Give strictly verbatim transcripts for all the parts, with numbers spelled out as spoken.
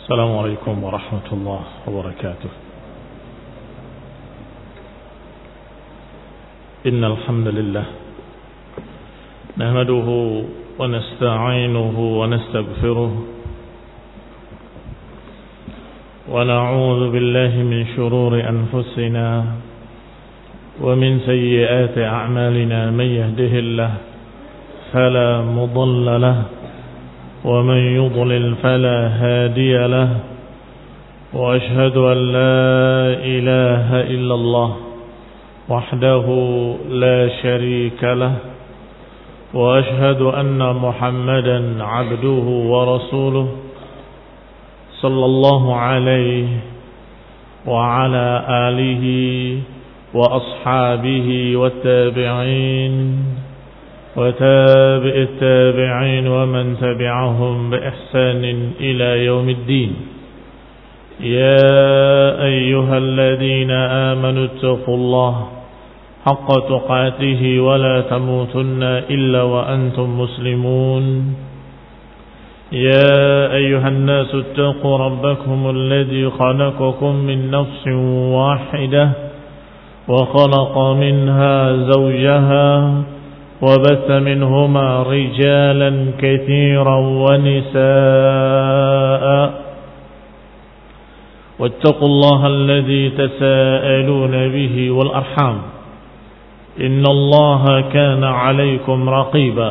السلام عليكم ورحمة الله وبركاته. إن الحمد لله نحمده ونستعينه ونستغفره ونعوذ بالله من شرور أنفسنا ومن سيئات أعمالنا. من يهده الله فلا مضل له ومن يضلل فلا هادي له، وأشهد أن لا إله إلا الله وحده لا شريك له، وأشهد أن محمدا عبده ورسوله صلى الله عليه وعلى آله وأصحابه والتابعين وتابع التابعين ومن تبعهم بإحسان إلى يوم الدين. يا أيها الذين آمنوا اتقوا الله حق تقاته ولا تموتن إلا وأنتم مسلمون. يا أيها الناس اتقوا ربكم الذي خلقكم من نفس واحدة وخلق منها زوجها وبث منهما رجالا كثيرا ونساء، واتقوا الله الذي تساءلون به والأرحام إن الله كان عليكم رقيبا.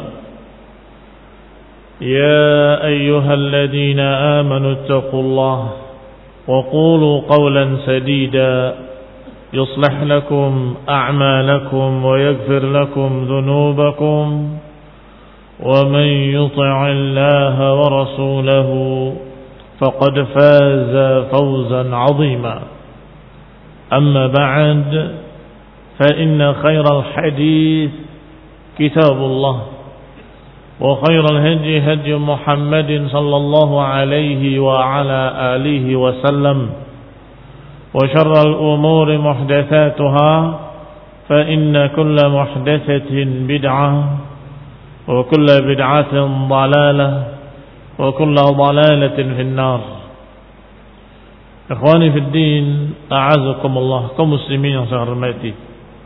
يا أيها الذين آمنوا اتقوا الله وقولوا قولا سديدا يصلح لكم أعمالكم ويغفر لكم ذنوبكم، ومن يطع الله ورسوله فقد فاز فوزا عظيما. أما بعد، فإن خير الحديث كتاب الله، وخير الهدي هدي محمد صلى الله عليه وعلى آله وسلم، وشر الأمور محدثاتها، فإن كل محدثة بدعة وكل بدعة ضلالة وكل ضلالة في النار. Ikhwani fi din, a'azakumullah, kaum muslimin yang saya hormati.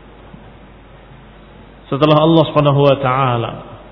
Setelah Allah Subhanahu wa taala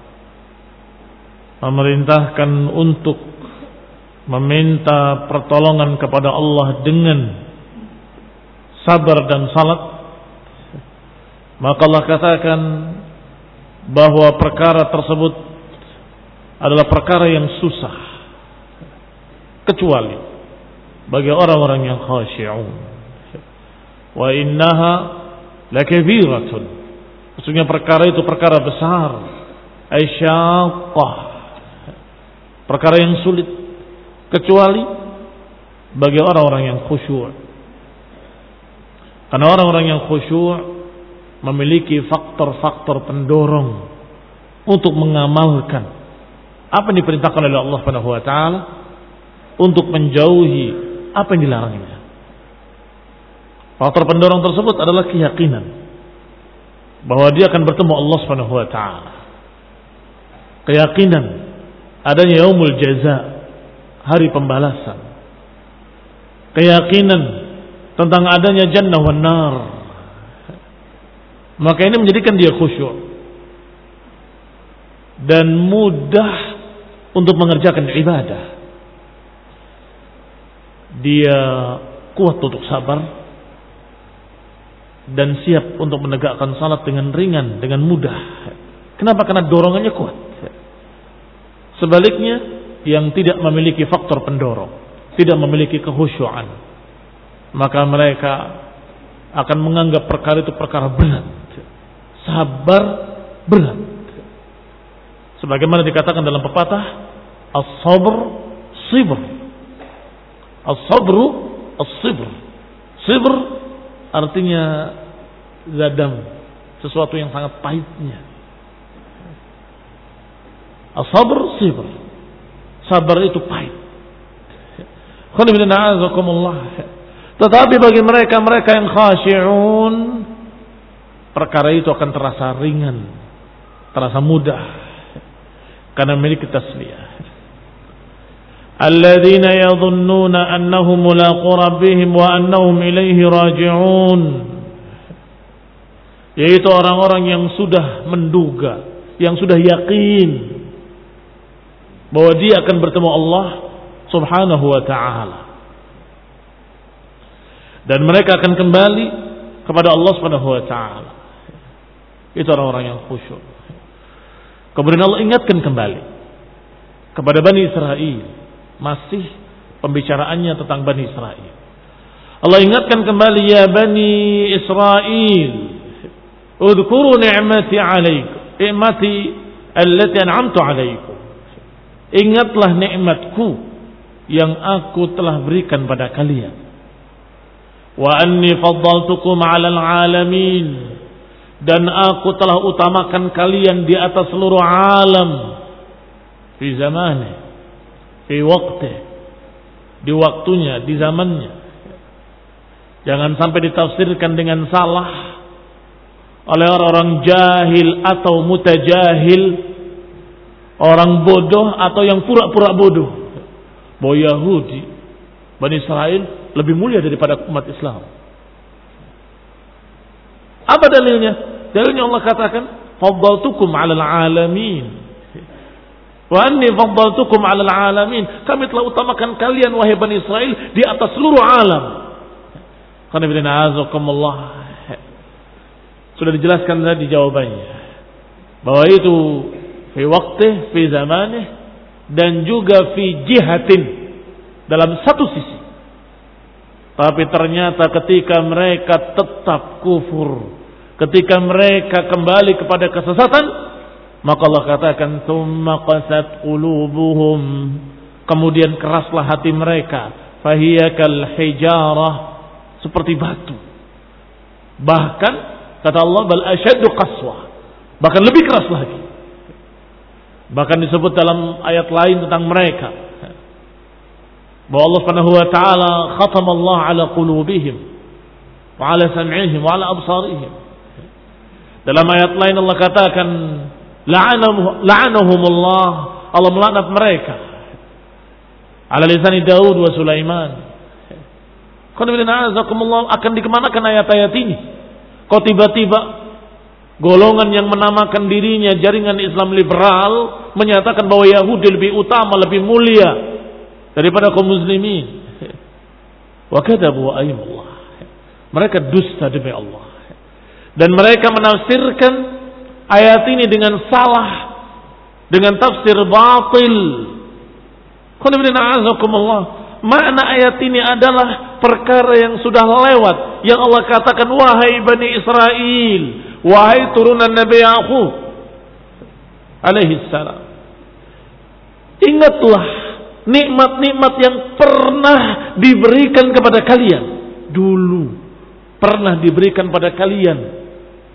memerintahkan untuk meminta pertolongan kepada Allah dengan sabar dan salat, maka Allah katakan bahwa perkara tersebut adalah perkara yang susah kecuali bagi orang-orang yang khashi'un. Wa innaha lakabiratun, maksudnya perkara itu perkara besar, aisyaqah, perkara yang sulit kecuali bagi orang-orang yang khusyuk. Karena orang-orang yang khusyuk memiliki faktor-faktor pendorong untuk mengamalkan apa yang diperintahkan oleh Allah Subhanahu wa taala, untuk menjauhi apa yang dilarangnya. Faktor pendorong tersebut adalah keyakinan bahwa dia akan bertemu Allah Subhanahu wa taala. Keyakinan adanya yaumul jaza, hari pembalasan. Keyakinan tentang adanya jannah wan nar. Maka ini menjadikan dia khusyuk dan mudah untuk mengerjakan ibadah. Dia kuat untuk sabar dan siap untuk menegakkan salat dengan ringan, dengan mudah. Kenapa? Karena dorongannya kuat. Sebaliknya, yang tidak memiliki faktor pendorong, tidak memiliki kekhusyuan, maka mereka akan menganggap perkara itu perkara berat. Sabar berat. Sebagaimana dikatakan dalam pepatah, as-sabr sibr. As-sabru as-sibr. Sibr artinya zadam, sesuatu yang sangat pahitnya. As-sabr sibr. Sabar itu pahit. Tetapi bagi mereka-mereka yang khashi'un, perkara itu akan terasa ringan, terasa mudah, karena memiliki tasliyah. alladzina yadhunnuna annahum mulaqu rabbihim wa annahum ilaihi raji'un, yaitu orang-orang yang sudah menduga, yang sudah yakin bahwa dia akan bertemu Allah Subhanahu wa ta'ala, dan mereka akan kembali kepada Allah Subhanahu wa ta'ala. Itu orang-orang yang khusyuk. Kemudian Allah ingatkan kembali kepada Bani Israel, masih pembicaraannya tentang Bani Israel. Allah ingatkan kembali, ya Bani Israel, udhkuru ni'mati 'alaikum, ni'mati allati an'amtu 'alaikum. Ingatlah nikmatku yang aku telah berikan pada kalian. Wa anni faddaltukum 'alal 'alamin, dan aku telah utamakan kalian di atas seluruh alam. Fi zamani, fi waqti, di waktunya, di zamannya. Jangan sampai ditafsirkan dengan salah oleh orang-orang jahil atau mutajahil, orang bodoh atau yang pura-pura bodoh, bahwa Yahudi, Bani Israel lebih mulia daripada umat Islam. Apa dalilnya? Dalilnya Allah katakan, faddaltukum 'alal 'alamin. Wa anni faddaltukum 'alal 'alamin. Kami telah utamakan kalian wahai Bani Israel di atas seluruh alam. Qul inna a'udzukumullah. Sudah dijelaskan tadi jawabannya, bahwa itu fi waqtih, fi zamanih, dan juga fi jihatin, dalam satu sisi. Tapi ternyata ketika mereka tetap kufur, ketika mereka kembali kepada kesesatan, maka Allah katakan, tsumma qasat qulubuhum, kemudian keraslah hati mereka, fahiya kal hijarah, seperti batu. Bahkan kata Allah, bal asyaddu qaswah, bahkan lebih keras lagi. Bahkan disebut dalam ayat lain tentang mereka, bahwa Allah Subhanahu wa taala khatama Allah ala qulubihim wa ala sam'ihim wa ala absarihim. Dalam ayat lain Allah katakan, la'anahumullah, Allah melaknat mereka, ala lisani Daud wa Sulaiman. Akan dikemanakan ayat-ayat ini? Kok tiba-tiba golongan yang menamakan dirinya jaringan Islam liberal menyatakan bahwa Yahudi lebih utama, lebih mulia daripada kaum muslimin. Wa kadzabu ayyullah. Mereka dusta demi Allah. Dan mereka menafsirkan ayat ini dengan salah, dengan tafsir batil. Qul inna a'udzukumullah. Makna ayat ini adalah perkara yang sudah lewat, yang Allah katakan, wahai Bani Israel, wahai turunan Nabi Yaqub alaihi salam, ingatlah nikmat-nikmat yang pernah diberikan kepada kalian dulu, pernah diberikan pada kalian.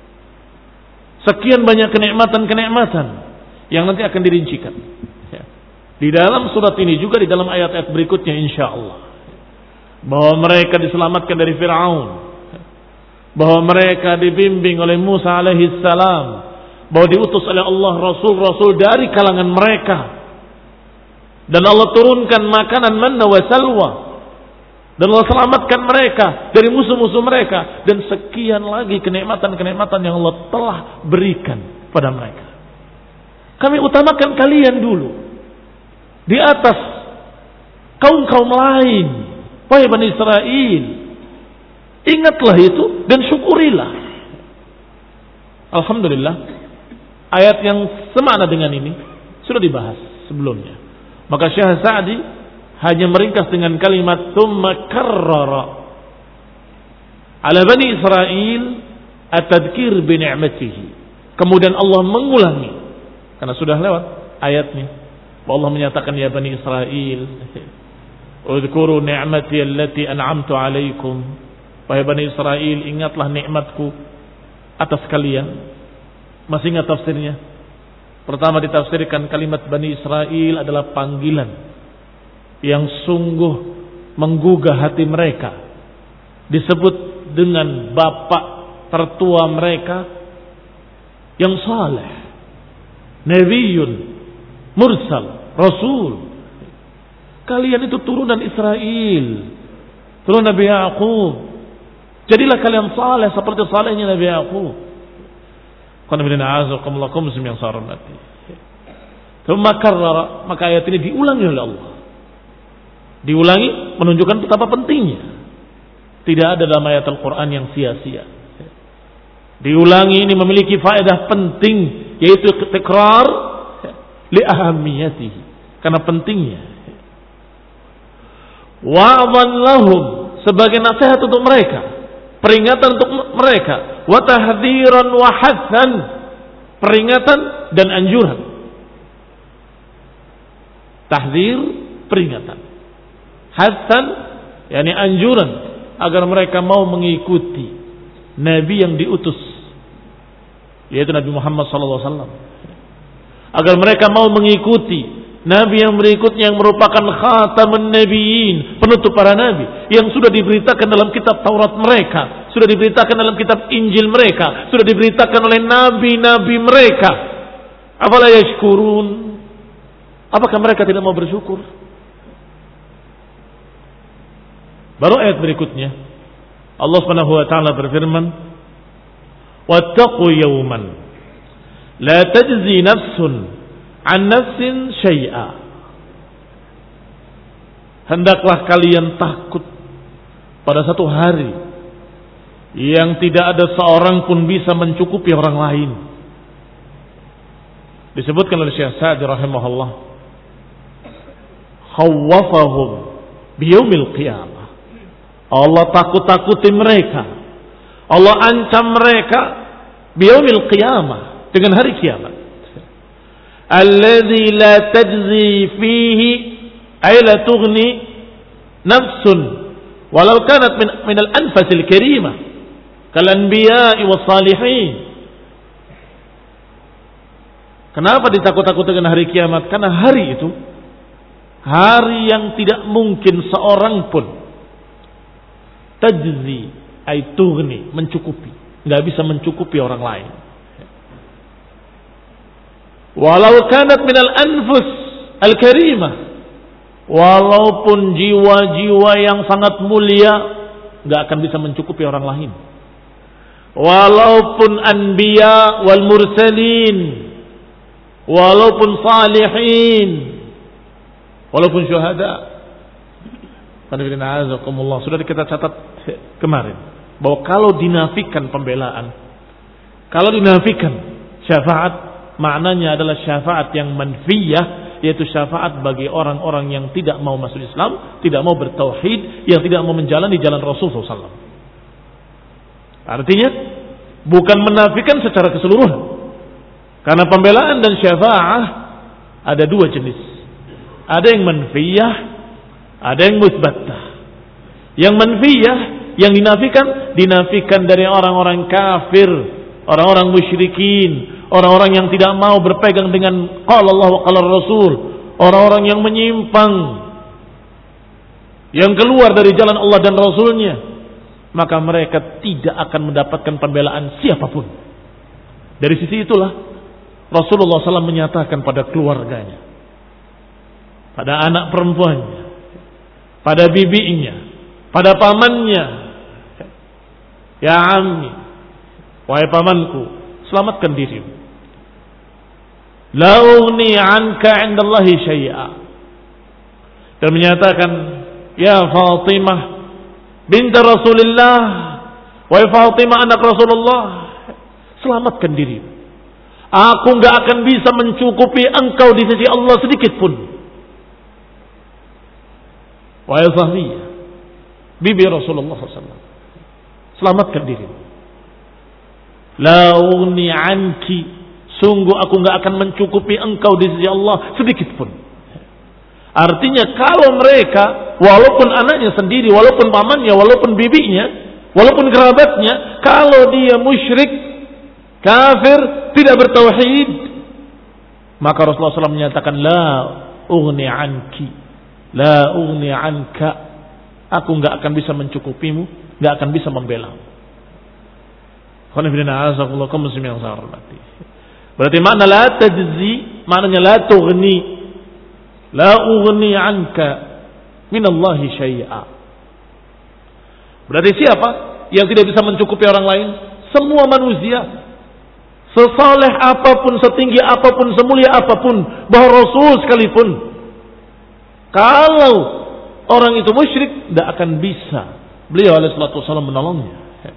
Sekian banyak kenikmatan-kenikmatan yang nanti akan dirincikan di dalam surat ini, juga di dalam ayat-ayat berikutnya insyaallah, bahwa mereka diselamatkan dari Fir'aun, bahwa mereka dibimbing oleh Musa alaihi salam, bahwa diutus oleh Allah rasul-rasul dari kalangan mereka, dan Allah turunkan makanan manna wa salwa, dan Allah selamatkan mereka dari musuh-musuh mereka, dan sekian lagi kenikmatan-kenikmatan yang Allah telah berikan pada mereka. Kami utamakan kalian dulu di atas kaum-kaum lain, wahai Bani Israel. Ingatlah itu dan syukurilah. Alhamdulillah, ayat yang semakna dengan ini sudah dibahas sebelumnya. Maka Syekh Sa'di hanya meringkas dengan kalimat tsumma karrara ala Bani Israel at-tadhkir bi ni'matihi. Kemudian Allah mengulangi, karena sudah lewat ayatnya. Allah menyatakan, ya Bani Israel, udhkuru ni'mati allati an'amtu alaikum, wahai Bani Israel, ingatlah nikmatku atas kalian. Masih ingat tafsirnya? Pertama ditafsirkan kalimat Bani Israel adalah panggilan yang sungguh menggugah hati mereka. Disebut dengan bapak tertua mereka yang saleh, nabiyyun mursal, rasul. Kalian itu turunan Israel, turunan Nabi Yaqub. Jadilah kalian saleh seperti salehnya Nabi Yaqub. Qul inna a'udzubikum yang sarmati. Tsumma karrara, maka ayat ini diulangi oleh Allah. Diulangi menunjukkan betapa pentingnya. Tidak ada dalam ayat Al-Quran yang sia-sia. Diulangi ini memiliki faedah penting, yaitu tikrar li ahamiyatihi, karena pentingnya. Wa'adhan lahum, sebagai nasihat untuk mereka, peringatan untuk mereka, wa tahdhiran wa hathan, peringatan dan anjuran. Tahdzir, peringatan. Hathan, yakni anjuran agar mereka mau mengikuti Nabi yang diutus, yaitu Nabi Muhammad sallallahu alaihi wasallam. Agar mereka mau mengikuti Nabi yang berikutnya, yang merupakan khatamun nabiyyin, penutup para nabi, yang sudah diberitakan dalam kitab Taurat mereka, sudah diberitakan dalam kitab Injil mereka, sudah diberitakan oleh nabi-nabi mereka. Afala yashkurun? Apakah mereka tidak mau bersyukur? Baru ayat berikutnya Allah Subhanahu wa taala berfirman, "Wattaqu yawman la tajzi nafsun an nafsin syai'a." Hendaklah kalian takut pada satu hari yang tidak ada seorang pun bisa mencukupi orang lain. Disebutkan oleh Syekh Sa'di rahimahullah, khawwafahum biyaumil qiyamah. Allah takut-takuti mereka, Allah ancam mereka biyaumil qiyamah, dengan hari kiamat. Alladzi la tajzi fihi ay la tughni nafsun walau kanat min min al-anfasil karimah kal anbiya'i was salihin. Kenapa ditakut-takuti dengan hari kiamat? Karena hari itu hari yang tidak mungkin seorang pun tajzi ay tughni, mencukupi, enggak bisa mencukupi orang lain. Walau kanat minal anfus al-karimah, walaupun jiwa-jiwa yang sangat mulia enggak akan bisa mencukupi orang lain. Walaupun anbiya wal mursalin, walaupun salihin, walaupun syuhada. Sudah kita catat kemarin bahwa kalau dinafikan pembelaan, kalau dinafikan syafaat, maknanya adalah syafaat yang manfiyah, yaitu syafaat bagi orang-orang yang tidak mau masuk Islam, tidak mau bertauhid, yang tidak mau menjalani jalan Rasulullah sallallahu alaihi wasallam. Artinya bukan menafikan secara keseluruhan, karena pembelaan dan syafaat ada dua jenis. Ada yang manfiyah, ada yang musbatah. Yang manfiyah, yang dinafikan, dinafikan dari orang-orang kafir, orang-orang musyrikin, orang-orang yang tidak mau berpegang dengan qala Allah wa qala Rasul, orang-orang yang menyimpang, yang keluar dari jalan Allah dan Rasulnya, maka mereka tidak akan mendapatkan pembelaan siapapun. Dari sisi itulah Rasulullah sallallahu alaihi wasallam menyatakan pada keluarganya, pada anak perempuannya, pada bibinya, pada pamannya, ya ammi, wahai pamanku, selamatkan dirimu. La ughni anka 'indallahi syai'a. Dan menyatakan, ya Fatimah bint Rasulullah, wahai Fatimah anak Rasulullah, selamatkan dirimu. Aku enggak akan bisa mencukupi engkau di sisi Allah sedikit pun. Wahai Safiyah, bibi Rasulullah sallallahu alaihi wasallam, selamatkan dirimu. La ughni anki, sungguh aku enggak akan mencukupi engkau di sisi Allah sedikit pun. Artinya kalau mereka, walaupun anaknya sendiri, walaupun pamannya, walaupun bibinya, walaupun kerabatnya, kalau dia musyrik, kafir, tidak bertauhid, maka Rasulullah sallallahu alaihi wasallam menyatakan, la ughni anki, la ughni anka, aku enggak akan bisa mencukupimu, enggak akan bisa membela. Berarti makna la tajzi, maknanya la tughni, la ughni anka, minallahi syai'a. Berarti siapa yang tidak bisa mencukupi orang lain? Semua manusia. Sesaleh apapun, setinggi apapun, semulia apapun, bahwa Rasul sekalipun, kalau orang itu musyrik, tidak akan bisa beliau alaihi salatu wasallam menolongnya.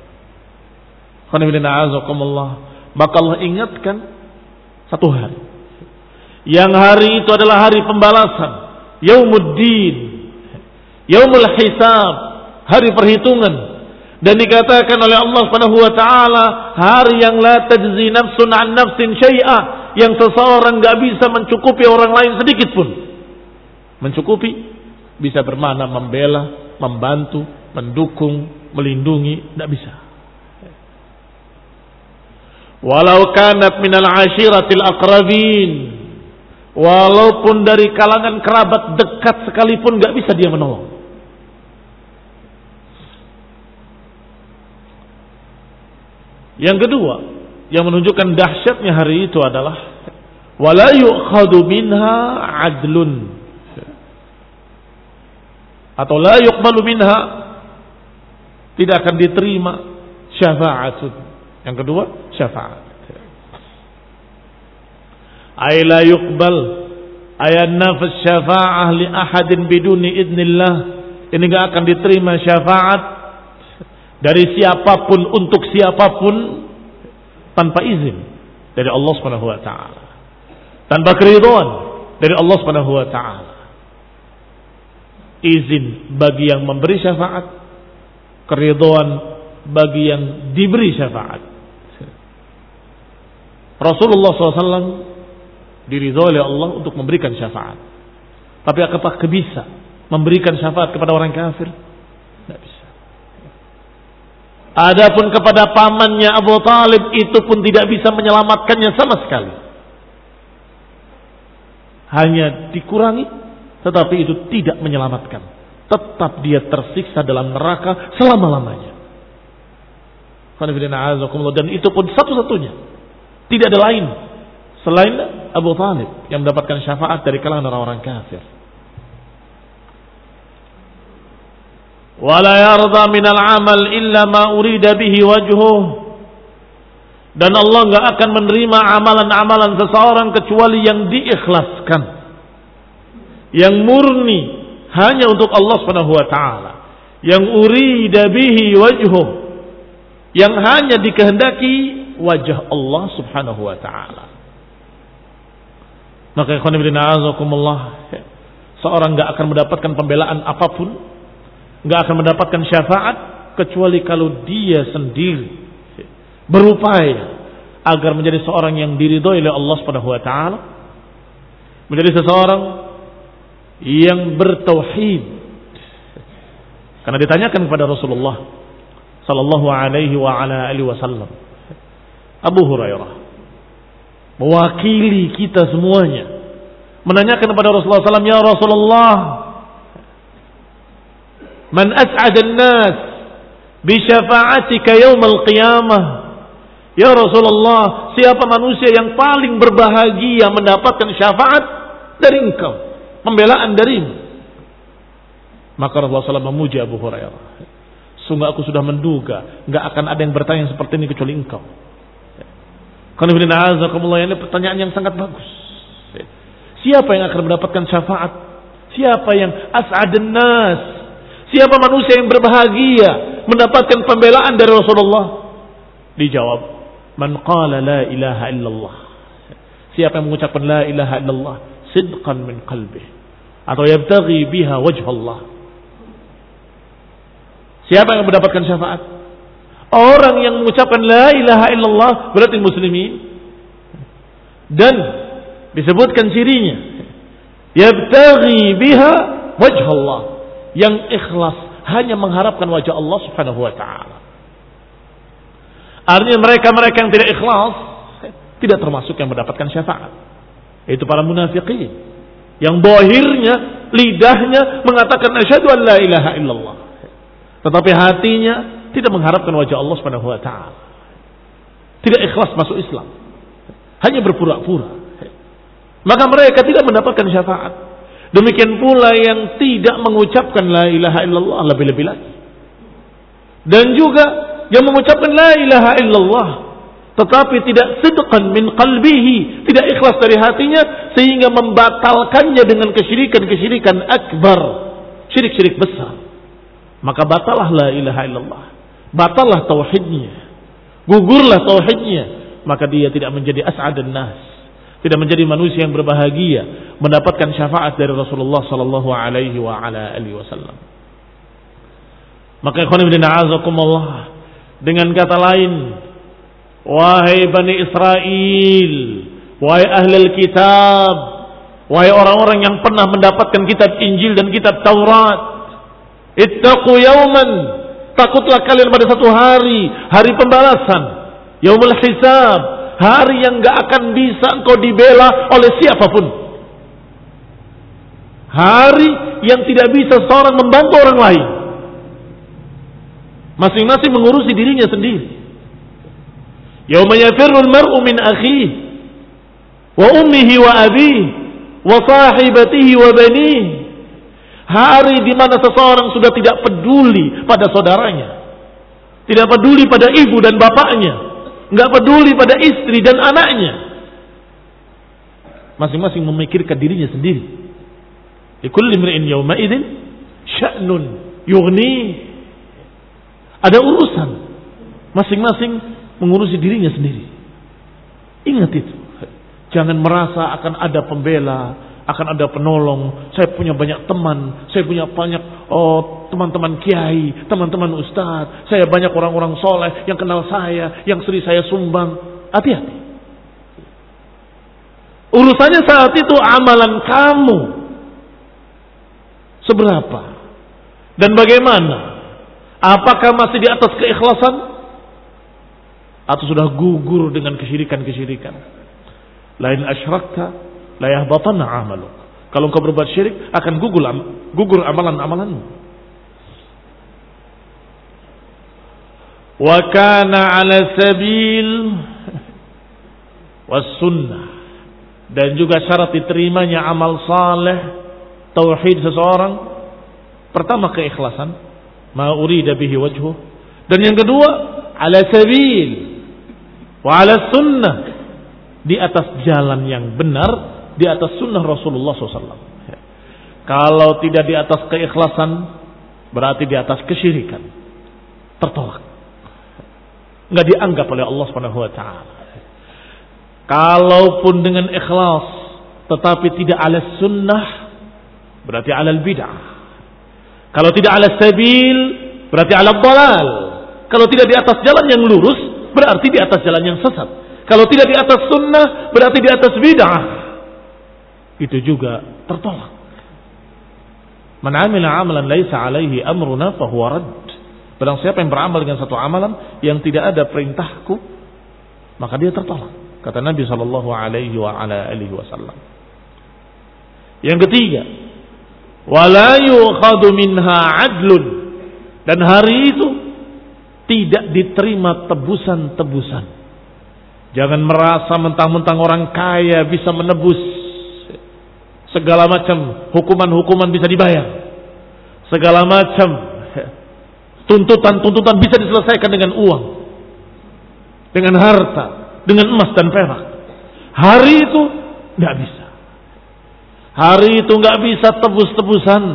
Maka Allah ingatkan satu hari, yang hari itu adalah hari pembalasan, Yaumuddin, Yaumul Hisab, hari perhitungan. Dan dikatakan oleh Allah Subhanahu wa taala, hari yang la tajzi nafsun an nafsin syai'a, yang seseorang enggak bisa mencukupi orang lain sedikit pun. Mencukupi bisa bermakna membela, membantu, mendukung, melindungi, enggak bisa. Walau kanat minal ashiratil aqrabin, walaupun dari kalangan kerabat dekat sekalipun enggak bisa dia menolong. Yang kedua, yang menunjukkan dahsyatnya hari itu adalah wala yu'khadhu minha 'adlun, atau la yuqbalu minha, tidak akan diterima syafa'atun. Yang kedua, syafaat. Ay la yuqbal ay nafs syafa'ah li ahadin biduni idnillah. Ini enggak akan diterima syafaat dari siapapun untuk siapapun tanpa izin dari Allah Subhanahu wa taala, tanpa keridhaan dari Allah Subhanahu wa taala. Izin bagi yang memberi syafaat, keridhaan bagi yang diberi syafaat. Rasulullah shallallahu alaihi wasallam diridhai oleh Allah untuk memberikan syafaat. Tapi apakah bisa memberikan syafaat kepada orang kafir? Tidak bisa. Adapun kepada pamannya Abu Talib, itu pun tidak bisa menyelamatkannya sama sekali. Hanya dikurangi, tetapi itu tidak menyelamatkan. Tetap dia tersiksa dalam neraka selama-lamanya. Dan itu pun satu-satunya. Tidak ada lain selain Abu Talib yang mendapatkan syafaat dari kalangan orang-orang kafir. Wala yarda minal amal illa ma urida bihi wajhuh. Dan Allah enggak akan menerima amalan-amalan seseorang kecuali yang diikhlaskan, yang murni hanya untuk Allah Subhanahu wa taala, yang urida bihi wajhuh, yang hanya dikehendaki wajah Allah Subhanahu wa taala. Maka ikhwan fillah azakumullah, seorang enggak akan mendapatkan pembelaan apapun, nggak akan mendapatkan syafaat kecuali kalau dia sendiri berupaya agar menjadi seorang yang diridhoi oleh Allah Subhanahu wa taala, menjadi seseorang yang bertauhid. Karena ditanyakan kepada Rasulullah sallallahu alaihi wa ala alihi wasallam, Abu Hurairah mewakili kita semuanya menanyakan kepada Rasulullah sallallahu alaihi wasallam, ya Rasulullah, man as'adan nas bi syafa'atika yaumal qiyamah. Ya Rasulullah, siapa manusia yang paling berbahagia mendapatkan syafaat dari engkau, pembelaan darimu? Maka Rasulullah sallallahu alaihi wasallam memuji Abu Hurairah. Sungguh aku sudah menduga enggak akan ada yang bertanya seperti ini kecuali engkau. Qul inna a'udzubikumullah, ini pertanyaan yang sangat bagus. Siapa yang akan mendapatkan syafaat? Siapa yang as'adan nas? Siapa manusia yang berbahagia mendapatkan pembelaan dari Rasulullah? Dijawab, man qala la ilaha illallah. Siapa yang mengucapkan la ilaha illallah sidqan min qalbih, atau yabtaghi biha wajh Allah. Siapa yang mendapatkan syafaat? Orang yang mengucapkan la ilaha illallah, berarti muslimin, dan disebutkan cirinya, yabtaghi biha wajh Allah, yang ikhlas hanya mengharapkan wajah Allah Subhanahu wa taala. Artinya mereka-mereka yang tidak ikhlas tidak termasuk yang mendapatkan syafaat. Itu para munafiqin yang zahirnya, lidahnya mengatakan asyhadu an la ilaha illallah, tetapi hatinya tidak mengharapkan wajah Allah Subhanahu wa taala. Tidak ikhlas masuk Islam, hanya berpura-pura. Maka mereka tidak mendapatkan syafaat. Demikian pula yang tidak mengucapkan la ilaha illallah lebih-lebih lagi. Dan juga yang mengucapkan la ilaha illallah tetapi tidak sidqan min qalbihi, tidak ikhlas dari hatinya, sehingga membatalkannya dengan kesyirikan-kesyirikan akbar, syirik-syirik besar. Maka batalah la ilaha illallah, batalah tauhidnya, gugurlah tauhidnya, maka dia tidak menjadi as'adun nas, tidak menjadi manusia yang berbahagia, mendapatkan syafaat dari Rasulullah sallallahu alaihi wa ala alihi wasallam. Maka ikhwan fillah a'azakumullah, dengan kata lain, wahai Bani Israel, wahai ahlul kitab, wahai orang-orang yang pernah mendapatkan kitab Injil dan kitab Taurat, ittaqu yawman, takutlah kalian pada satu hari, hari pembalasan, yaumul hisab, hari yang gak akan bisa engkau dibela oleh siapapun, hari yang tidak bisa seorang membantu orang lain, masing-masing mengurusi dirinya sendiri. Yauma yafirrul mar'u min akhihi wa ummihi wa abihi wa sahibatihi wa banihi. Hari di mana seseorang sudah tidak peduli pada saudaranya, tidak peduli pada ibu dan bapaknya, enggak peduli pada istri dan anaknya. Masing-masing memikirkan dirinya sendiri. Likulli imri'in yawma idzin sya'nun yughni. Ada urusan, masing-masing mengurusi dirinya sendiri. Ingat itu. Jangan merasa akan ada pembela, akan ada penolong. Saya punya banyak teman, saya punya banyak oh, teman-teman kiai, teman-teman ustadz, saya banyak orang-orang soleh yang kenal saya, yang sering saya sumbang. Hati-hati. Urusannya saat itu amalan kamu seberapa dan bagaimana? Apakah masih di atas keikhlasan atau sudah gugur dengan kesyirikan-kesyirikan? Lain asyrakta la yahbatanna 'amaluk. Kalau engkau berbuat syirik akan gugur gugur amalan-amalanmu. Wa kana 'ala sabil was sunnah, dan juga syarat diterimanya amal saleh tauhid seseorang, pertama keikhlasan, ma urida bihi wajhuh, dan yang kedua ala sabil wa ala sunnah, di atas jalan yang benar, di atas sunnah Rasulullah shallallahu alaihi wasallam. Kalau tidak di atas keikhlasan, berarti di atas kesyirikan, tertolak, nggak dianggap oleh Allah subhanahu wa taala. Kalaupun dengan ikhlas tetapi tidak ala sunnah, berarti ala bid'ah. Kalau tidak ala sabil, berarti ala dhalal. Kalau tidak di atas jalan yang lurus, berarti di atas jalan yang sesat. Kalau tidak di atas sunnah, berarti di atas bid'ah. Itu juga tertolak. Man 'amila 'amalan laisa 'alaihi amruna fahuwa radd. Barang siapa yang beramal dengan satu amalan yang tidak ada perintahku, maka dia tertolak. Kata Nabi sallallahu alaihi wa ala alihi wasallam. Yang ketiga, wala yu'khadhu minha 'adlun. Dan hari itu tidak diterima tebusan-tebusan. Jangan merasa mentang-mentang orang kaya bisa menebus segala macam hukuman-hukuman, bisa dibayar. Segala macam tuntutan-tuntutan bisa diselesaikan dengan uang, dengan harta, dengan emas dan perak. Hari itu nggak bisa. Hari itu nggak bisa tebus-tebusan.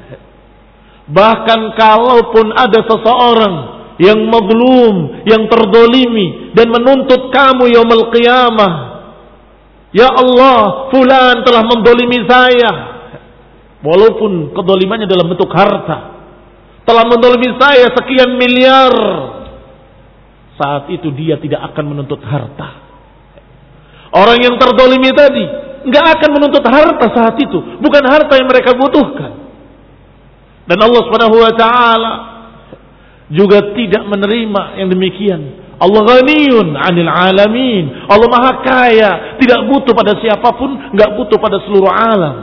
Bahkan kalaupun ada seseorang yang mazlum, yang terdolimi dan menuntut kamu yaumul qiyamah, ya Allah, fulan telah mendolimi saya, walaupun kedolimannya dalam bentuk harta, telah mendolimi saya sekian miliar, saat itu dia tidak akan menuntut harta. Orang yang terdolimi tadi nggak akan menuntut harta saat itu, bukan harta yang mereka butuhkan. Dan Allah Subhanahu wa taala juga tidak menerima yang demikian. Allah ghaniyun 'anil 'alamin. Allah Maha Kaya, tidak butuh pada siapapun, enggak butuh pada seluruh alam.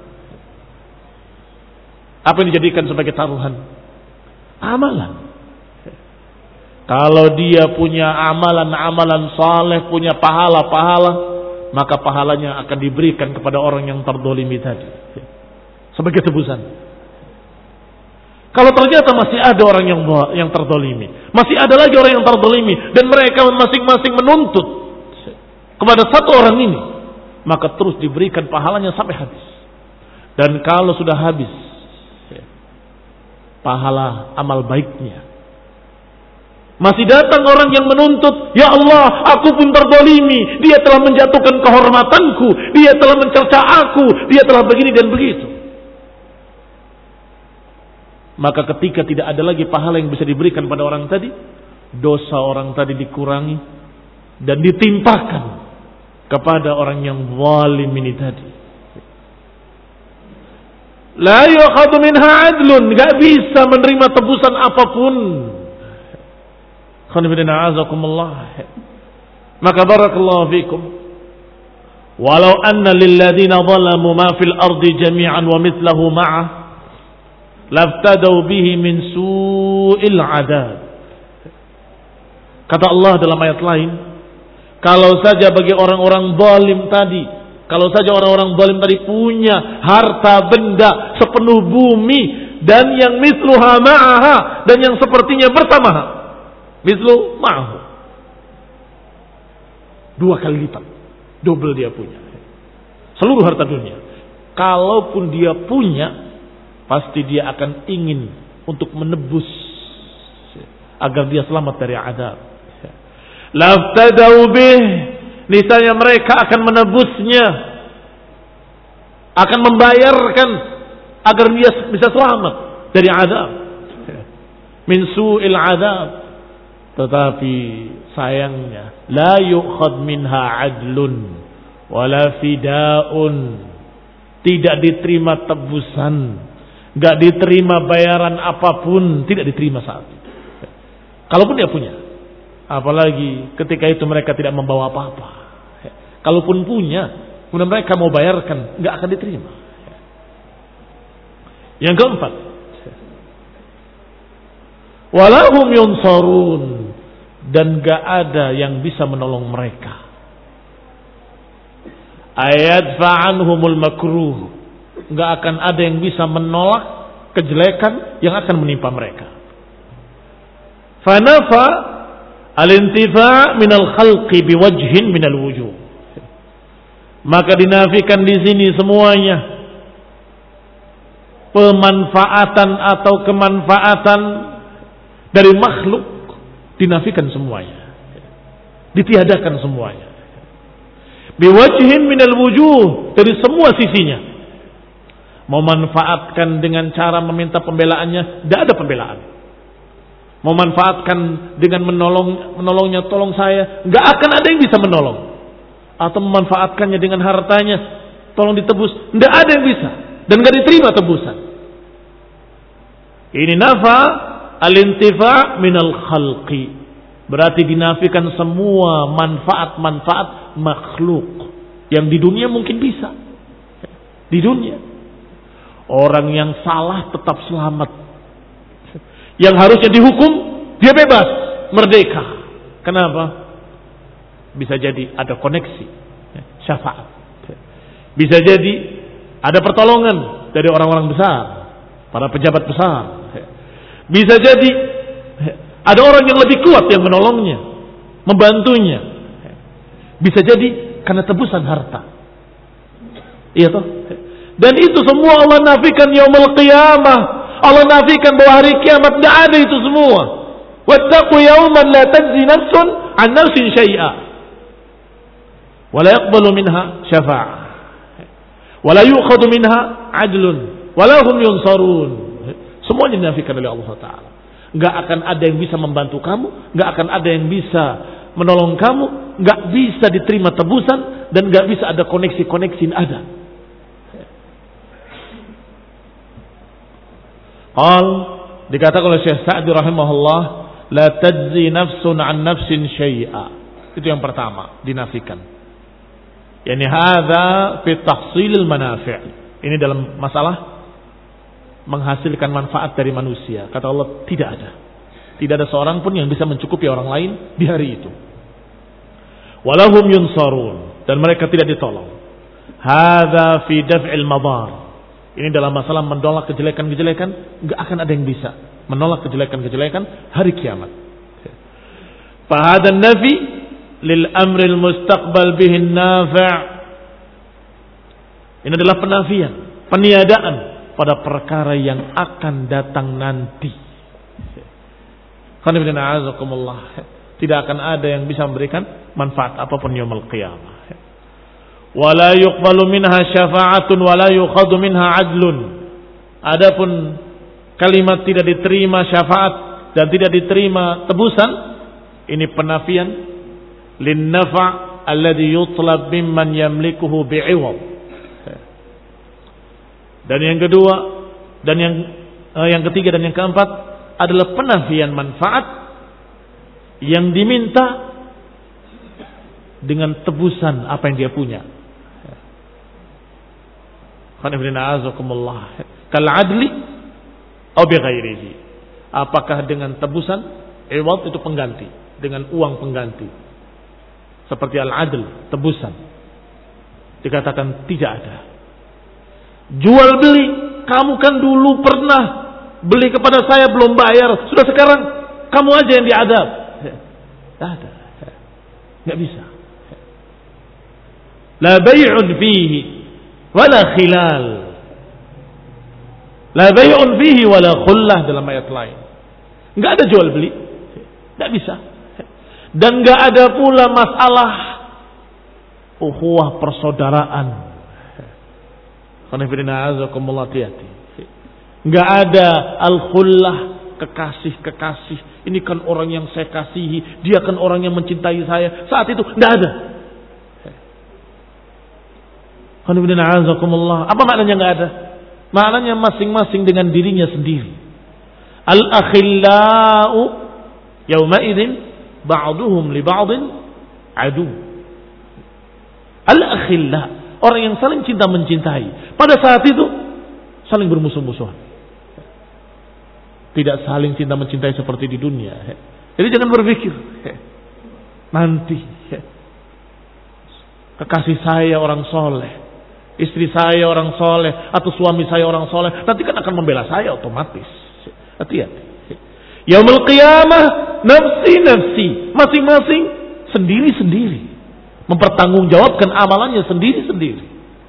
Apa yang dijadikan sebagai taruhan? Amalan. Kalau dia punya amalan-amalan saleh, punya pahala-pahala, maka pahalanya akan diberikan kepada orang yang terdolimi tadi. sebagai tebusan. Kalau ternyata masih ada orang yang yang terdolimi, masih ada lagi orang yang terdolimi, dan mereka masing-masing menuntut kepada satu orang ini, maka terus diberikan pahalanya sampai habis. Dan kalau sudah habis pahala amal baiknya, masih datang orang yang menuntut, ya Allah, aku pun terdolimi, dia telah menjatuhkan kehormatanku, dia telah mencerca aku, dia telah begini dan begitu. Maka ketika tidak ada lagi pahala yang bisa diberikan pada orang tadi, dosa orang tadi dikurangi dan ditimpakan kepada orang yang zalim ini tadi. La yu'khadhu minha 'adlun, enggak bisa menerima tebusan apapun. Maka barakallahu fikum, walau anna lilladheena zalamu ma fil ardi jami'an wa mithluhu ma'ah laftadau bihi min su'il 'adab. Kata Allah dalam ayat lain, kalau saja bagi orang-orang zalim tadi, kalau saja orang-orang zalim tadi punya harta benda sepenuh bumi dan yang mithluha ma'aha, dan yang sepertinya bersama, mithlu ma'ahu, dua kali lipat, double dia punya seluruh harta dunia. Kalaupun dia punya, pasti dia akan ingin untuk menebus agar dia selamat dari azab. Laftadau bih, niscaya mereka akan menebusnya, akan membayarkan agar dia bisa selamat dari azab, min su'il azab. Tetapi sayangnya, la yu'khad minha 'adlun wala fida'un, tidak diterima tebusan, enggak diterima bayaran apapun, tidak diterima saat itu. Kalaupun dia punya, apalagi ketika itu mereka tidak membawa apa-apa. Kalaupun punya, kemudian mereka mau bayarkan, enggak akan diterima. Yang keempat, walahum yunsarun, dan enggak ada yang bisa menolong mereka. Ayat fa'anhumul makruh, enggak akan ada yang bisa menolak kejelekan yang akan menimpa mereka. Fanafa al-intifa' minal khalqi biwajhin minal wujuh, maka dinafikan di sini semuanya pemanfaatan atau kemanfaatan dari makhluk, dinafikan semuanya, ditiadakan semuanya. Biwajhin minal wujuh, dari semua sisinya. Memanfaatkan dengan cara meminta pembelaannya, tidak ada pembelaan. Memanfaatkan dengan menolong, menolongnya, tolong saya, nggak akan ada yang bisa menolong. Atau memanfaatkannya dengan hartanya, tolong ditebus, nggak ada yang bisa, dan nggak diterima tebusan. Ini nafa al-intifa' minal khalqi, berarti dinafikan semua manfaat-manfaat makhluk yang di dunia mungkin bisa. Di dunia orang yang salah tetap selamat, yang harusnya dihukum dia bebas, merdeka. Kenapa? Bisa jadi ada koneksi syafaat, bisa jadi ada pertolongan dari orang-orang besar, para pejabat besar, bisa jadi ada orang yang lebih kuat yang menolongnya, membantunya, bisa jadi karena tebusan harta. Iya toh? Dan itu semua Allah nafikan yaumul qiyamah. Allah nafikan bahwa hari kiamat tidak ada itu semua. Wattaqu yawman la tajzi nafsun an nafsin syai'a wa la yaqbalu minha syafa'ah wa la yu'khadhu minha 'adlun wa la hum yunsarun. Semuanya dinafikan oleh Allah Ta'ala. Enggak akan ada yang bisa membantu kamu, enggak akan ada yang bisa menolong kamu, enggak bisa diterima tebusan, dan enggak bisa ada koneksi-koneksi yang ada. Qal, dikatakan oleh Syekh Sa'di rahimahullah, la tajzi nafsun an nafsin syai'a. Itu yang pertama, dinafikan. Yani hadza fi tahsilil manafi'. Ini dalam masalah menghasilkan manfaat dari manusia. Kata Allah, tidak ada. Tidak ada seorang pun yang bisa mencukupi orang lain di hari itu. Walahum yunsarun, dan mereka tidak ditolong. Hadza fi daf'il madar. Ini dalam masalah menolak kejelekan-kejelekan, enggak akan ada yang bisa menolak kejelekan-kejelekan hari kiamat. Fahadan nafi lil amril mustaqbal bihin nafi'. Ini adalah penafian, peniadaan pada perkara yang akan datang nanti. Tidak akan ada yang bisa memberikan manfaat apapun yaumul qiyamah. Wala yuqbalu minha syafa'atun wala yukhadhu minha 'adlun. Adapun kalimat tidak diterima syafaat dan tidak diterima tebusan, ini penafian lin nafa' alladhi yutlab mimman yamlikuhu bi'iwad. Dan yang kedua dan yang eh, yang ketiga dan yang keempat adalah penafian manfaat yang diminta dengan tebusan apa yang dia punya. Kal adli atau bighairihi. Apakah dengan tebusan? Iwad itu pengganti, dengan uang pengganti. Seperti al-adl, tebusan. Dikatakan tidak ada. Jual beli, kamu kan dulu pernah beli kepada saya belum bayar, sudah sekarang kamu aja yang diadab. Tidak ada, nggak bisa. La bay'un fihi wala khilal. La bay'un fihi wala khullah dalam ayat lain. Nggak ada jual beli, nggak bisa. Dan nggak ada pula masalah ukhuwah persaudaraan. Nggak ada al-khullah, kekasih-kekasih. Ini kan orang yang saya kasihi, dia kan orang yang mencintai saya. Saat itu nggak ada. Apa maknanya nggak ada? Maknanya masing-masing dengan dirinya sendiri. Al-akhillau yawma idzin ba'duhum li ba'din adu. Al-akhillau, orang yang saling cinta mencintai, pada saat itu saling bermusuh-musuhan. Tidak saling cinta mencintai seperti di dunia. Jadi jangan berpikir nanti kekasih saya orang soleh, istri saya orang soleh, atau suami saya orang soleh, nanti kan akan membela saya otomatis. Hati-hati. Yaumul qiyamah nafsi nafsi, masing-masing sendiri-sendiri mempertanggungjawabkan amalannya sendiri-sendiri.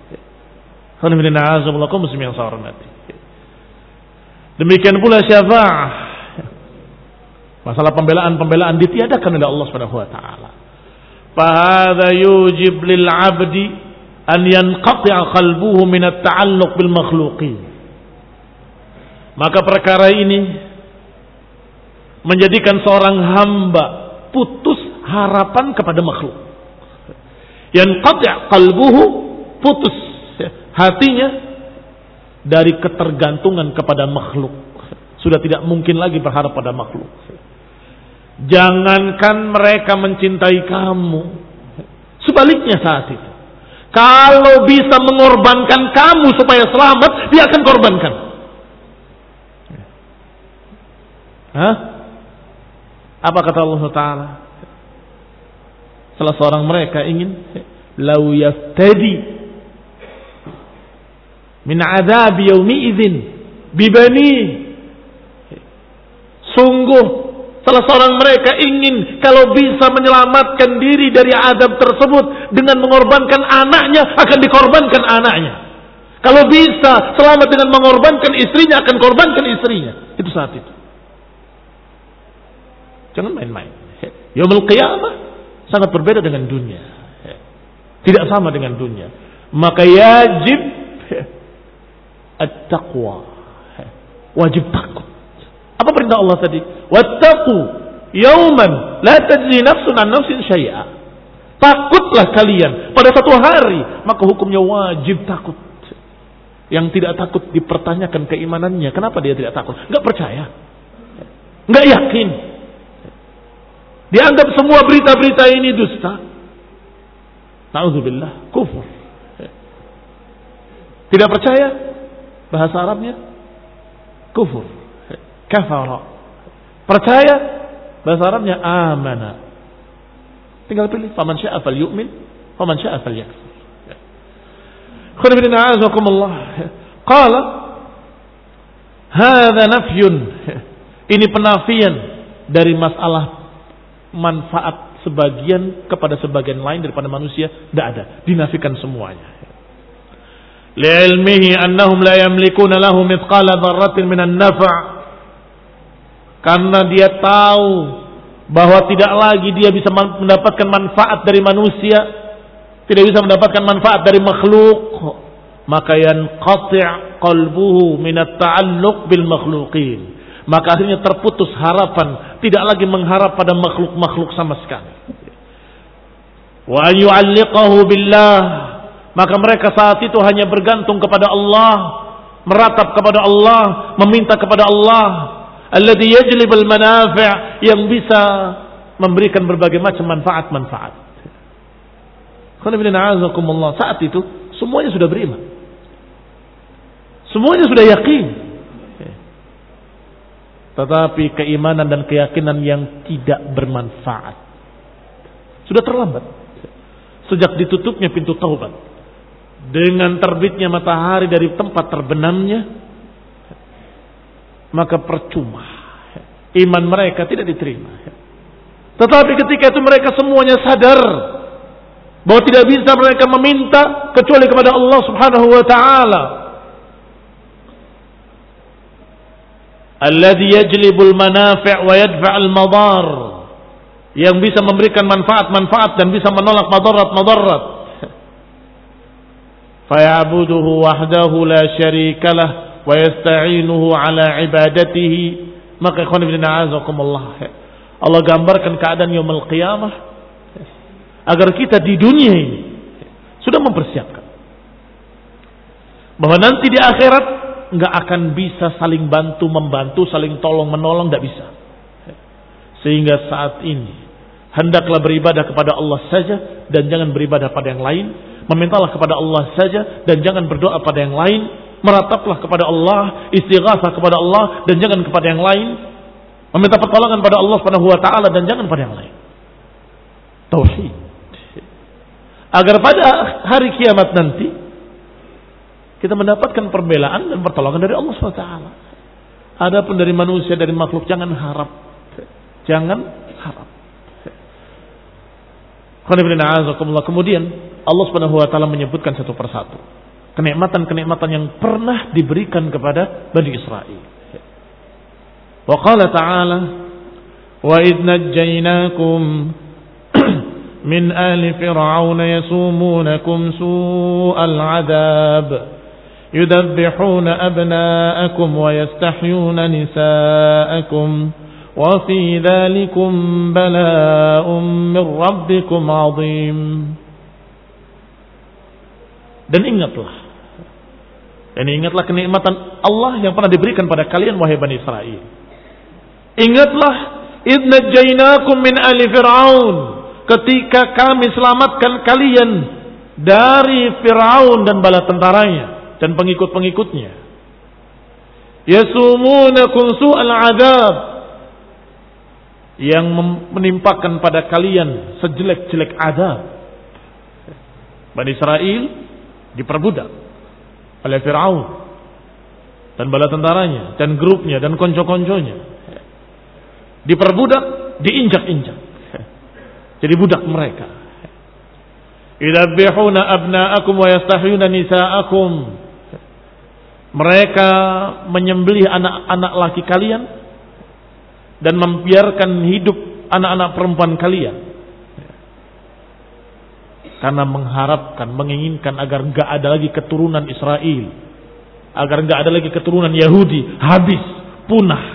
Demikian pula syafa'ah. Masalah pembelaan-pembelaan ditiadakan oleh Allah Subhanahu wa taala. Fa hadza yujib lil 'abdi an yanqati'a qalbuhu min at-ta'alluq bil makhluqin. Maka perkara ini menjadikan seorang hamba putus harapan kepada makhluk. Yanqati' qalbuhu, putus hatinya dari ketergantungan kepada makhluk. Sudah tidak mungkin lagi berharap pada makhluk. Jangankan mereka mencintai kamu, sebaliknya saat itu, kalau bisa mengorbankan kamu supaya selamat, dia akan korbankan. Hah? Apa kata Allah Ta'ala? Salah seorang mereka ingin lau yaftadi min adab yaumi idzin bibani. Sungguh salah seorang mereka ingin kalau bisa menyelamatkan diri dari adab tersebut dengan mengorbankan anaknya, akan dikorbankan anaknya. Kalau bisa selamat dengan mengorbankan istrinya, akan korbankan istrinya. Itu saat itu. Jangan main-main. Yaumul qiyamah sangat berbeda dengan dunia. Tidak sama dengan dunia. Maka yajib at-taqwa. Wajib takut. Apa perintah Allah tadi? Wattaqu yauman la tajzi nafsun an nafsin syai'a. Takutlah kalian pada satu hari, maka hukumnya wajib takut. Yang tidak takut dipertanyakan keimanannya. Kenapa dia tidak takut? Enggak percaya. Enggak yakin. Dianggap semua berita-berita ini dusta. Na'udzubillah, kufur. Tidak percaya, bahasa Arabnya kufur. Kafara. Percaya, bahasa Arabnya amana. Tinggal pilih, faman sya'a falyu'min, faman sya'a falyakfur. Qala hadza nafyun. Ini penafian dari masalah manfaat sebagian kepada sebagian lain daripada manusia, tidak ada, dinafikan semuanya. Li'ilmihi annahum la yamlikuna lahu mithqala dzarratin minan naf'. Karena dia tahu bahwa tidak lagi dia bisa mendapatkan manfaat dari manusia, tidak bisa mendapatkan manfaat dari makhluk, maka yanqati' qalbuhu min at-ta'alluq bil makhluqin. Maka akhirnya terputus harapan, tidak lagi mengharap pada makhluk-makhluk sama sekali. Wa yu'alliqahu billah, maka mereka saat itu hanya bergantung kepada Allah, meratap kepada Allah, meminta kepada Allah, alladzi yajlibul manafi', yang bisa memberikan berbagai macam manfaat-manfaat. Saat itu semuanya sudah beriman, semuanya sudah yakin, tetapi keimanan dan keyakinan yang tidak bermanfaat sudah terlambat. Sejak ditutupnya pintu taubat, dengan terbitnya matahari dari tempat terbenamnya, maka percuma iman mereka tidak diterima. Tetapi ketika itu mereka semuanya sadar bahwa tidak bisa mereka meminta kecuali kepada Allah Subhanahu wa taala, alladzi yajlibul manafi' wa yadfa'ul madar, yang bisa memberikan manfaat-manfaat dan bisa menolak madarat-madarat. Faya'buduhu wahdahu la syarikalah wa yasta'inuhu ala ibadatihi. Maka ikhwan fillah a'azakumullah, Allah gambarkan keadaan yaumul qiyamah agar kita di dunia ini sudah mempersiapkan bahwa nanti di akhirat enggak akan bisa saling bantu membantu, saling tolong menolong, enggak bisa. Sehingga saat ini hendaklah beribadah kepada Allah saja dan jangan beribadah pada yang lain. Memintalah kepada Allah saja dan jangan berdoa pada yang lain. Merataplah kepada Allah, istighatsah kepada Allah dan jangan kepada yang lain. Meminta pertolongan pada Allah Subhanahu wa taala dan jangan pada yang lain. Tauhid. Agar pada hari kiamat nanti kita mendapatkan pembelaan dan pertolongan dari Allah Subhanahu wa taala. Adapun dari manusia, dari makhluk, jangan harap. Jangan harap. Kemudian Allah Subhanahu wa taala menyebutkan satu persatu kenikmatan-kenikmatan yang pernah diberikan kepada Bani Israel. Wa qala ta'ala wa idh najjaynakum min ali fir'auna yasumunakum su'al 'adzab yudabbihuna abna'akum wa yastahyuna nisa'akum wa fi dhalikum bala'un min rabbikum 'azim. Dan ingatlah, dan ingatlah kenikmatan Allah yang pernah diberikan pada kalian wahai Bani Israel. Ingatlah idh najjaynakum min ali fir'aun, ketika kami selamatkan kalian dari Fir'aun dan bala tentaranya dan pengikut-pengikutnya. Yasumunakum su'al 'adzab, yang menimpakan pada kalian sejelek-jelek azab. Bani Israel diperbudak oleh Fir'aun dan bala tentaranya dan grupnya dan konco-konconya. Diperbudak, diinjak-injak, jadi budak mereka. Yudabbihuna abna'akum wa yastahyuna nisa'akum, mereka menyembelih anak-anak laki kalian dan membiarkan hidup anak-anak perempuan kalian, karena mengharapkan, menginginkan agar enggak ada lagi keturunan Israel, agar enggak ada lagi keturunan Yahudi, habis, punah.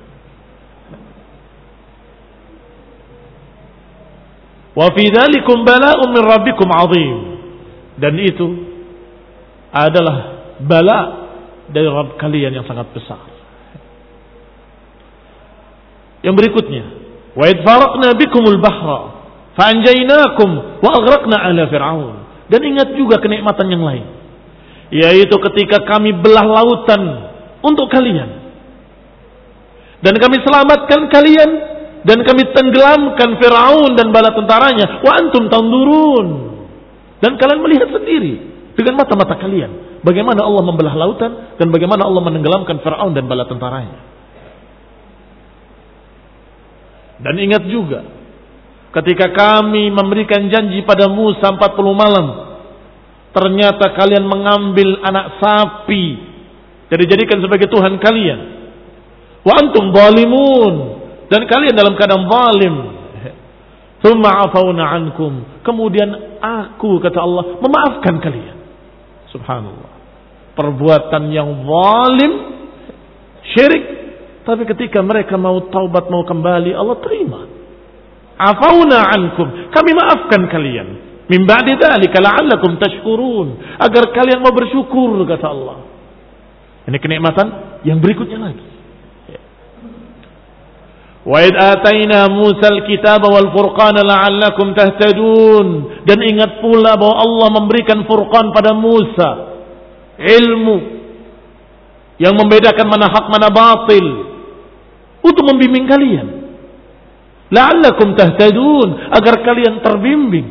Wa fi dzalikum bala'un min rabbikum 'azim, dan itu adalah bala dari Rabb kalian yang sangat besar. Yang berikutnya, wa idh faraqna bikumul bahra fa'anjaynakum wa aghraqna ala fir'aun. Dan ingat juga kenikmatan yang lain, yaitu ketika kami belah lautan untuk kalian dan kami selamatkan kalian dan kami tenggelamkan Fir'aun dan bala tentaranya. Wa antum tanzurun, dan kalian melihat sendiri Dengan mata-mata kalian. Bagaimana Allah membelah lautan dan bagaimana Allah menenggelamkan Fir'aun dan bala tentaranya. Dan ingat juga, ketika kami memberikan janji pada Musa empat puluh malam, ternyata kalian mengambil anak sapi dan dijadikan sebagai Tuhan kalian. Wa antum zalimun, dan kalian dalam keadaan zalim. Tsumma afawna ankum, kemudian aku, kata Allah, memaafkan kalian. Subhanallah. Perbuatan yang zalim, syirik, tapi ketika mereka mau taubat, mau kembali, Allah terima. Afawna ankum, kami maafkan kalian. Min ba'di dzalika la'allakum tashkurun, agar kalian mau bersyukur, kata Allah. Ini kenikmatan yang berikutnya lagi. Wa id ataina Musal kitaba wal furqana la'allakum tahtadun, dan ingat pula bahwa Allah memberikan Furqan pada Musa, ilmu yang membedakan mana hak mana batil, untuk membimbing kalian. La'allakum tahtadun, agar kalian terbimbing.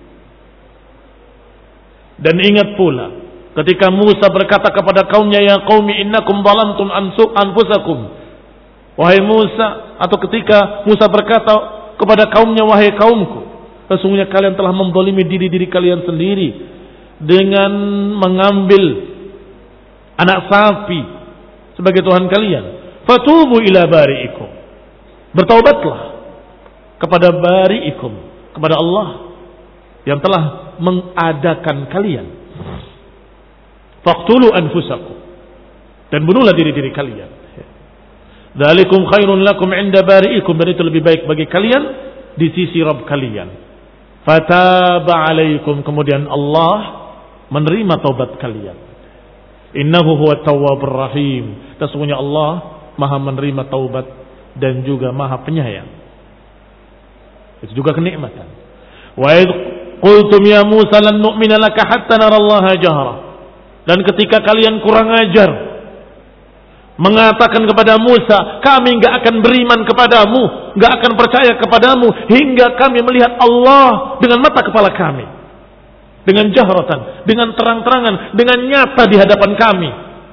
Dan ingat pula ketika Musa berkata kepada kaumnya, ya qaumi innakum zalamtum anfusakum, wahai Musa, atau ketika Musa berkata kepada kaumnya, wahai kaumku, sesungguhnya kalian telah menzalimi diri-diri kalian sendiri dengan mengambil anak sapi sebagai Tuhan kalian. Fatubu ila bari'ikum, bertaubatlah kepada bari'ikum, kepada Allah yang telah mengadakan kalian. Faqtulu anfusakum, dan bunuhlah diri-diri kalian. Dzalikum khairun lakum 'inda bari'ikum, dan itu lebih baik bagi kalian di sisi Rabb kalian. Fataba 'alaikum, kemudian Allah menerima taubat kalian. Innahu huwat tawwabur rahim, sesungguhnya Allah Maha menerima taubat dan juga Maha penyayang. Itu juga kenikmatan. Wa id qultum ya Musa lan nu'mina laka hatta narallaha jahra, dan ketika kalian kurang ajar mengatakan kepada Musa, kami enggak akan beriman kepadamu, enggak akan percaya kepadamu hingga kami melihat Allah dengan mata kepala kami, dengan jahratan, dengan terang-terangan, dengan nyata di hadapan kami.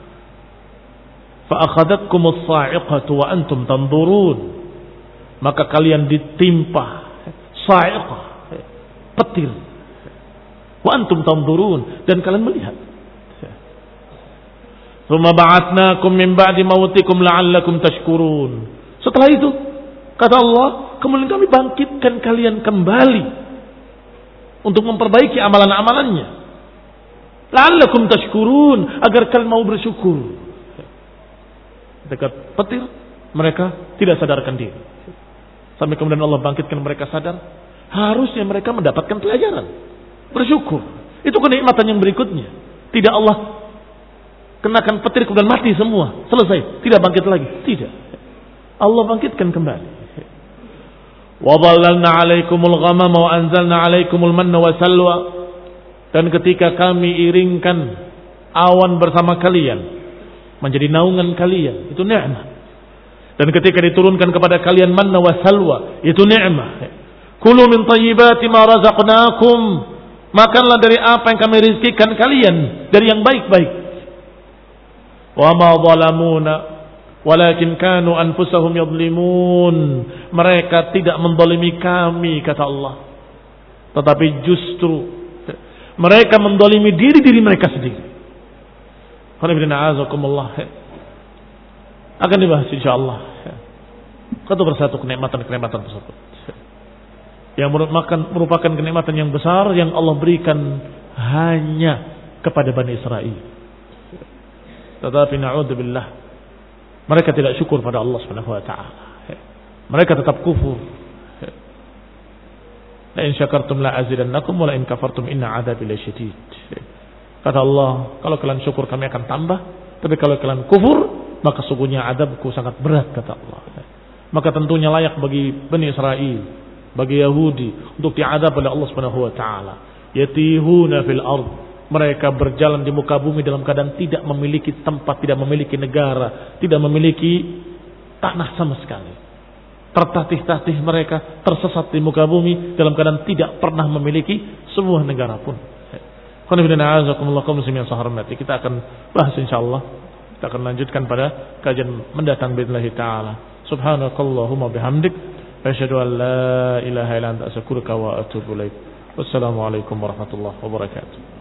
Fa akhadhatkumus sa'iqatu wa antum tanzurun, maka kalian ditimpa sa'iqah, petir, wa antum tanzurun, dan kalian melihat. Tsumma ba'atsnakum min ba'di mautikum la'allakum tashkurun. Setelah itu, kata Allah, kemudian kami bangkitkan kalian kembali untuk memperbaiki amalan-amalannya. La'allakum tashkurun, agar kalian mau bersyukur. Dekat petir, mereka tidak sadarkan diri. Sampai kemudian Allah bangkitkan mereka sadar. Harusnya mereka mendapatkan pelajaran, bersyukur. Itu kenikmatan yang berikutnya. Tidak Allah kenakan petir kemudian mati semua, selesai, tidak bangkit lagi. Tidak, Allah bangkitkan kembali. Wa dhallalna 'alaikumul ghamama wa anzalna 'alaikumul manna wa salwa, dan ketika kami iringkan awan bersama kalian menjadi naungan kalian, itu nikmat. Dan ketika diturunkan kepada kalian manna wa salwa, itu nikmat. Kulu min thayyibati ma razaqnakum, makanlah dari apa yang kami rizkikan kalian, dari yang baik-baik. Wa ma zalamuna walakin kanu anfusahum yadhlimun, mereka tidak menzalimi kami, kata Allah, tetapi justru mereka menzalimi diri-diri mereka sendiri. Akan dibahas insyaallah satu persatu kenikmatan-kenikmatan tersebut yang merupakan merupakan kenikmatan yang besar yang Allah berikan hanya kepada Bani Israel. Tetapi na'udzubillah, mereka tidak syukur pada Allah Subhanahu wa taala. Mereka tetap kufur. La in syakartum la azidannakum wa la in kafartum inna 'adzabi lasyadid. Kata Allah, kalau kalian syukur kami akan tambah, tapi kalau kalian kufur maka sungguhnya azabku sangat berat, kata Allah. Maka tentunya layak bagi Bani Israel, bagi Yahudi, untuk diazab oleh Allah Subhanahu wa taala. Yatihuna fil ard, mereka berjalan di muka bumi dalam keadaan tidak memiliki tempat, tidak memiliki negara, tidak memiliki tanah sama sekali. Tertatih-tatih mereka, tersesat di muka bumi dalam keadaan tidak pernah memiliki sebuah negara pun. Kita akan bahas insyaallah. Kita akan lanjutkan pada kajian mendatang billahi taala. Subhanakallahumma bihamdik asyhadu an la ilaha illa anta astaghfiruka wa atubu ilaik. Wassalamualaikum warahmatullahi wabarakatuh.